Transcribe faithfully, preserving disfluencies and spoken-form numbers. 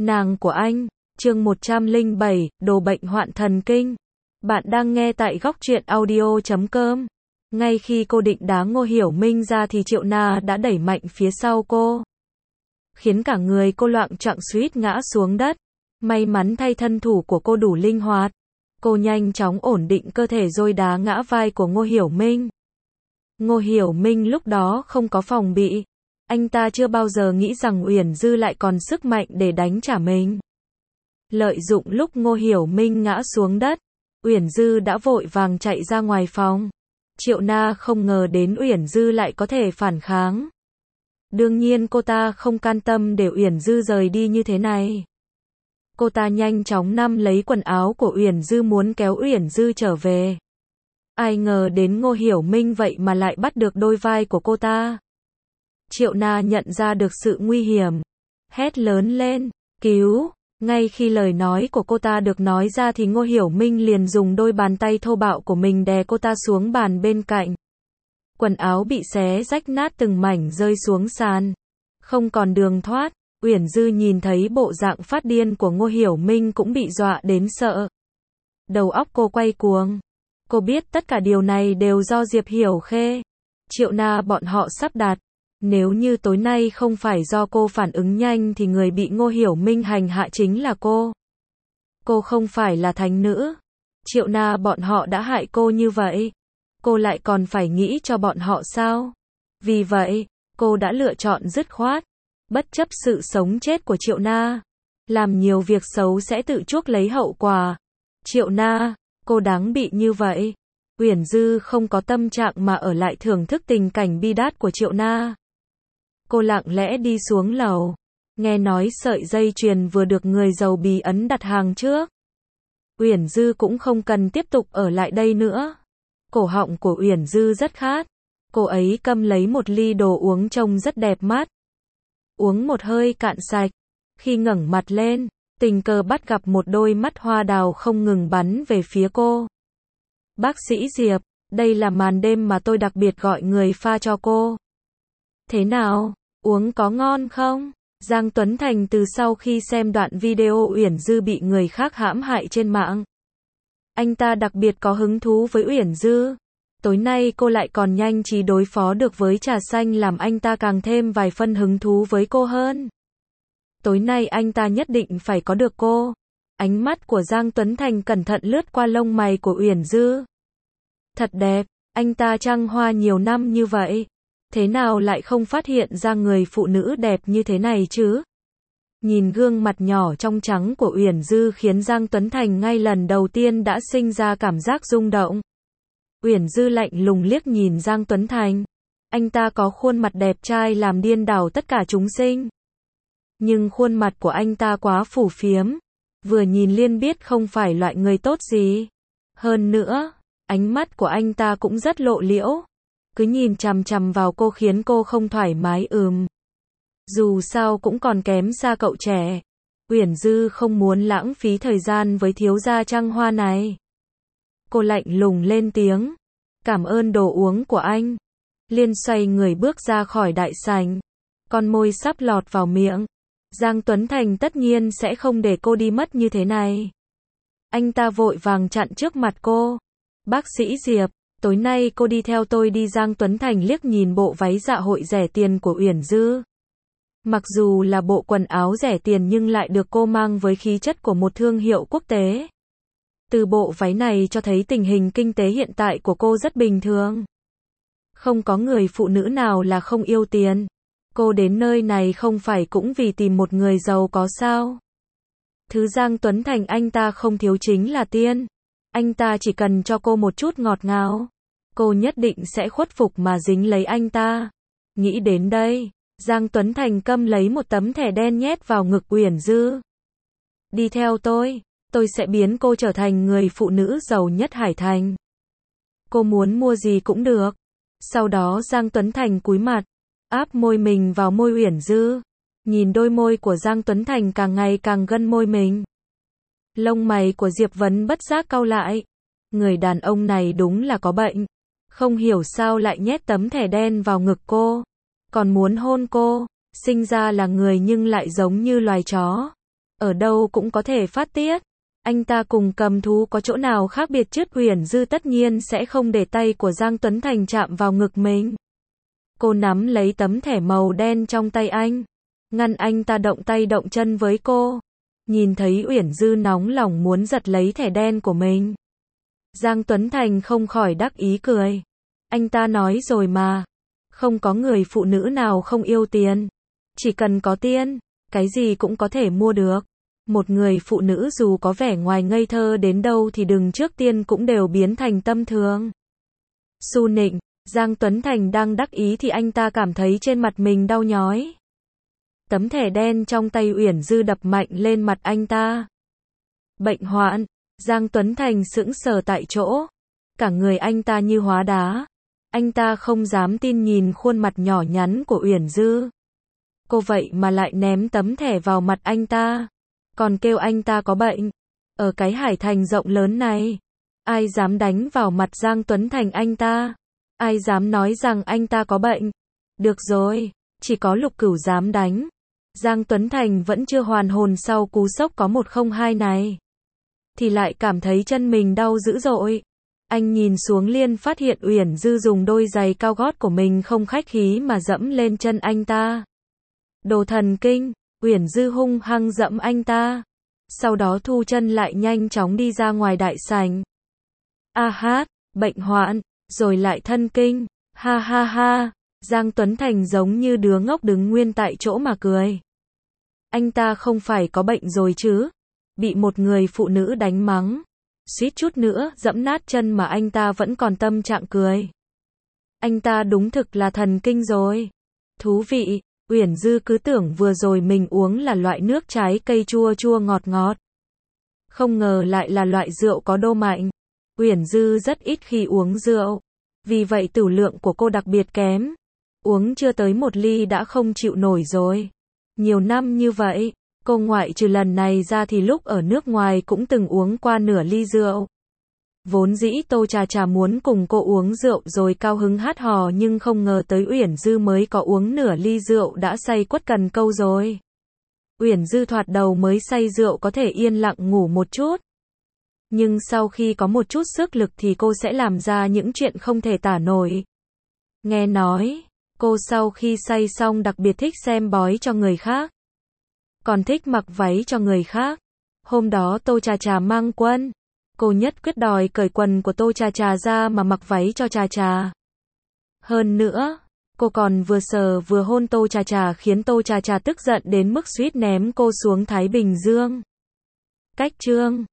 Nàng của anh, chương một trăm lẻ bảy, đồ bệnh hoạn thần kinh. Bạn đang nghe tại góc truyện audio chấm com. Ngay khi cô định đá Ngô Hiểu Minh ra thì Triệu Na đã đẩy mạnh phía sau cô, khiến cả người cô loạng choạng suýt ngã xuống đất. May mắn thay thân thủ của cô đủ linh hoạt, cô nhanh chóng ổn định cơ thể rồi đá ngã vai của Ngô Hiểu Minh. Ngô Hiểu Minh lúc đó không có phòng bị, anh ta chưa bao giờ nghĩ rằng Uyển Dư lại còn sức mạnh để đánh trả mình. Lợi dụng lúc Ngô Hiểu Minh ngã xuống đất, Uyển Dư đã vội vàng chạy ra ngoài phòng. Triệu Na không ngờ đến Uyển Dư lại có thể phản kháng. Đương nhiên cô ta không can tâm để Uyển Dư rời đi như thế này. Cô ta nhanh chóng nắm lấy quần áo của Uyển Dư muốn kéo Uyển Dư trở về. Ai ngờ đến Ngô Hiểu Minh vậy mà lại bắt được đôi vai của cô ta. Triệu Na nhận ra được sự nguy hiểm, hét lớn lên, cứu! Ngay khi lời nói của cô ta được nói ra thì Ngô Hiểu Minh liền dùng đôi bàn tay thô bạo của mình đè cô ta xuống bàn bên cạnh. Quần áo bị xé rách nát từng mảnh rơi xuống sàn, không còn đường thoát. Uyển Dư nhìn thấy bộ dạng phát điên của Ngô Hiểu Minh cũng bị dọa đến sợ. Đầu óc cô quay cuồng. Cô biết tất cả điều này đều do Diệp Hiểu Khê, Triệu Na bọn họ sắp đặt. Nếu như tối nay không phải do cô phản ứng nhanh thì người bị Ngô Hiểu Minh hành hạ chính là cô. Cô không phải là thánh nữ. Triệu Na bọn họ đã hại cô như vậy, cô lại còn phải nghĩ cho bọn họ sao? Vì vậy, cô đã lựa chọn dứt khoát, bất chấp sự sống chết của Triệu Na. Làm nhiều việc xấu sẽ tự chuốc lấy hậu quả. Triệu Na, cô đáng bị như vậy. Uyển Dư không có tâm trạng mà ở lại thưởng thức tình cảnh bi đát của Triệu Na. Cô lặng lẽ đi xuống lầu, nghe nói sợi dây chuyền vừa được người giàu bí ấn đặt hàng trước. Uyển Dư cũng không cần tiếp tục ở lại đây nữa. Cổ họng của Uyển Dư rất khát. Cô ấy cầm lấy một ly đồ uống trông rất đẹp mắt. Uống một hơi cạn sạch. Khi ngẩng mặt lên, tình cờ bắt gặp một đôi mắt hoa đào không ngừng bắn về phía cô. Bác sĩ Diệp, đây là màn đêm mà tôi đặc biệt gọi người pha cho cô. Thế nào, uống có ngon không? Giang Tuấn Thành từ sau khi xem đoạn video Uyển Dư bị người khác hãm hại trên mạng, anh ta đặc biệt có hứng thú với Uyển Dư. Tối nay cô lại còn nhanh trí đối phó được với trà xanh làm anh ta càng thêm vài phân hứng thú với cô hơn. Tối nay anh ta nhất định phải có được cô. Ánh mắt của Giang Tuấn Thành cẩn thận lướt qua lông mày của Uyển Dư. Thật đẹp, anh ta trăng hoa nhiều năm như vậy, thế nào lại không phát hiện ra người phụ nữ đẹp như thế này chứ? Nhìn gương mặt nhỏ trong trắng của Uyển Dư khiến Giang Tuấn Thành ngay lần đầu tiên đã sinh ra cảm giác rung động. Uyển Dư lạnh lùng liếc nhìn Giang Tuấn Thành. Anh ta có khuôn mặt đẹp trai làm điên đảo tất cả chúng sinh. Nhưng khuôn mặt của anh ta quá phù phiếm, vừa nhìn liền biết không phải loại người tốt gì. Hơn nữa, ánh mắt của anh ta cũng rất lộ liễu, cứ nhìn chằm chằm vào cô khiến cô không thoải mái ừm. Dù sao cũng còn kém xa cậu trẻ. Uyển Dư không muốn lãng phí thời gian với thiếu gia trăng hoa này. Cô lạnh lùng lên tiếng, cảm ơn đồ uống của anh. Liên xoay người bước ra khỏi đại sảnh, con môi sắp lọt vào miệng. Giang Tuấn Thành tất nhiên sẽ không để cô đi mất như thế này. Anh ta vội vàng chặn trước mặt cô. Bác sĩ Diệp, tối nay cô đi theo tôi đi. Giang Tuấn Thành liếc nhìn bộ váy dạ hội rẻ tiền của Uyển Dư. Mặc dù là bộ quần áo rẻ tiền nhưng lại được cô mang với khí chất của một thương hiệu quốc tế. Từ bộ váy này cho thấy tình hình kinh tế hiện tại của cô rất bình thường. Không có người phụ nữ nào là không yêu tiền. Cô đến nơi này không phải cũng vì tìm một người giàu có sao? Thứ Giang Tuấn Thành anh ta không thiếu chính là tiền. Anh ta chỉ cần cho cô một chút ngọt ngào, cô nhất định sẽ khuất phục mà dính lấy anh ta. Nghĩ đến đây, Giang Tuấn Thành cầm lấy một tấm thẻ đen nhét vào ngực Uyển Dư. Đi theo tôi, tôi sẽ biến cô trở thành người phụ nữ giàu nhất Hải Thành. Cô muốn mua gì cũng được. Sau đó Giang Tuấn Thành cúi mặt, áp môi mình vào môi Uyển Dư. Nhìn đôi môi của Giang Tuấn Thành càng ngày càng gân môi mình. Lông mày của Diệp Vấn bất giác cau lại. Người đàn ông này đúng là có bệnh. Không hiểu sao lại nhét tấm thẻ đen vào ngực cô, còn muốn hôn cô. Sinh ra là người nhưng lại giống như loài chó. ở đâu cũng có thể phát tiết. Anh ta cùng cầm thú có chỗ nào khác biệt chứ? Uyển Dư tất nhiên sẽ không để tay của Giang Tuấn Thành chạm vào ngực mình. Cô nắm lấy tấm thẻ màu đen trong tay anh, ngăn anh ta động tay động chân với cô. Nhìn thấy Uyển Dư nóng lòng muốn giật lấy thẻ đen của mình, Giang Tuấn Thành không khỏi đắc ý cười. Anh ta nói rồi mà, không có người phụ nữ nào không yêu tiền. Chỉ cần có tiền, cái gì cũng có thể mua được. Một người phụ nữ dù có vẻ ngoài ngây thơ đến đâu thì đừng trước tiên cũng đều biến thành tâm thường. Su nịnh, Giang Tuấn Thành đang đắc ý thì anh ta cảm thấy trên mặt mình đau nhói. Tấm thẻ đen trong tay Uyển Dư đập mạnh lên mặt anh ta. Bệnh hoạn, Giang Tuấn Thành sững sờ tại chỗ. Cả người anh ta như hóa đá. Anh ta không dám tin nhìn khuôn mặt nhỏ nhắn của Uyển Dư. Cô vậy mà lại ném tấm thẻ vào mặt anh ta. Còn kêu anh ta có bệnh. Ở cái Hải Thành rộng lớn này, ai dám đánh vào mặt Giang Tuấn Thành anh ta? Ai dám nói rằng anh ta có bệnh? Được rồi, chỉ có Lục Cửu dám đánh. Giang Tuấn Thành vẫn chưa hoàn hồn sau cú sốc có một không hai này, thì lại cảm thấy chân mình đau dữ dội. Anh nhìn xuống liền phát hiện Uyển Dư dùng đôi giày cao gót của mình không khách khí mà dẫm lên chân anh ta. Đồ thần kinh, Uyển Dư hung hăng dẫm anh ta. Sau đó thu chân lại nhanh chóng đi ra ngoài đại sảnh. A hát, bệnh hoạn, rồi lại thân kinh, ha ha ha. Giang Tuấn Thành giống như đứa ngốc đứng nguyên tại chỗ mà cười. Anh ta không phải có bệnh rồi chứ? Bị một người phụ nữ đánh mắng, suýt chút nữa dẫm nát chân mà anh ta vẫn còn tâm trạng cười. Anh ta đúng thực là thần kinh rồi. Thú vị, Uyển Dư cứ tưởng vừa rồi mình uống là loại nước trái cây chua chua ngọt ngọt. Không ngờ lại là loại rượu có đô mạnh. Uyển Dư rất ít khi uống rượu, vì vậy tửu lượng của cô đặc biệt kém. Uống chưa tới một ly đã không chịu nổi rồi. Nhiều năm như vậy, cô ngoại trừ lần này ra thì lúc ở nước ngoài cũng từng uống qua nửa ly rượu. Vốn dĩ Tô Trà Trà muốn cùng cô uống rượu rồi cao hứng hát hò, nhưng không ngờ tới Uyển Dư mới có uống nửa ly rượu đã say quất cần câu rồi. Uyển Dư thoạt đầu mới say rượu có thể yên lặng ngủ một chút, nhưng sau khi có một chút sức lực thì cô sẽ làm ra những chuyện không thể tả nổi. Nghe nói, cô sau khi say xong đặc biệt thích xem bói cho người khác, còn thích mặc váy cho người khác. Hôm đó Tô Trà Trà mang quân, cô nhất quyết đòi cởi quần của Tô Trà Trà ra mà mặc váy cho Trà Trà. Hơn nữa, cô còn vừa sờ vừa hôn Tô Trà Trà khiến Tô Trà Trà tức giận đến mức suýt ném cô xuống Thái Bình Dương. Cách chương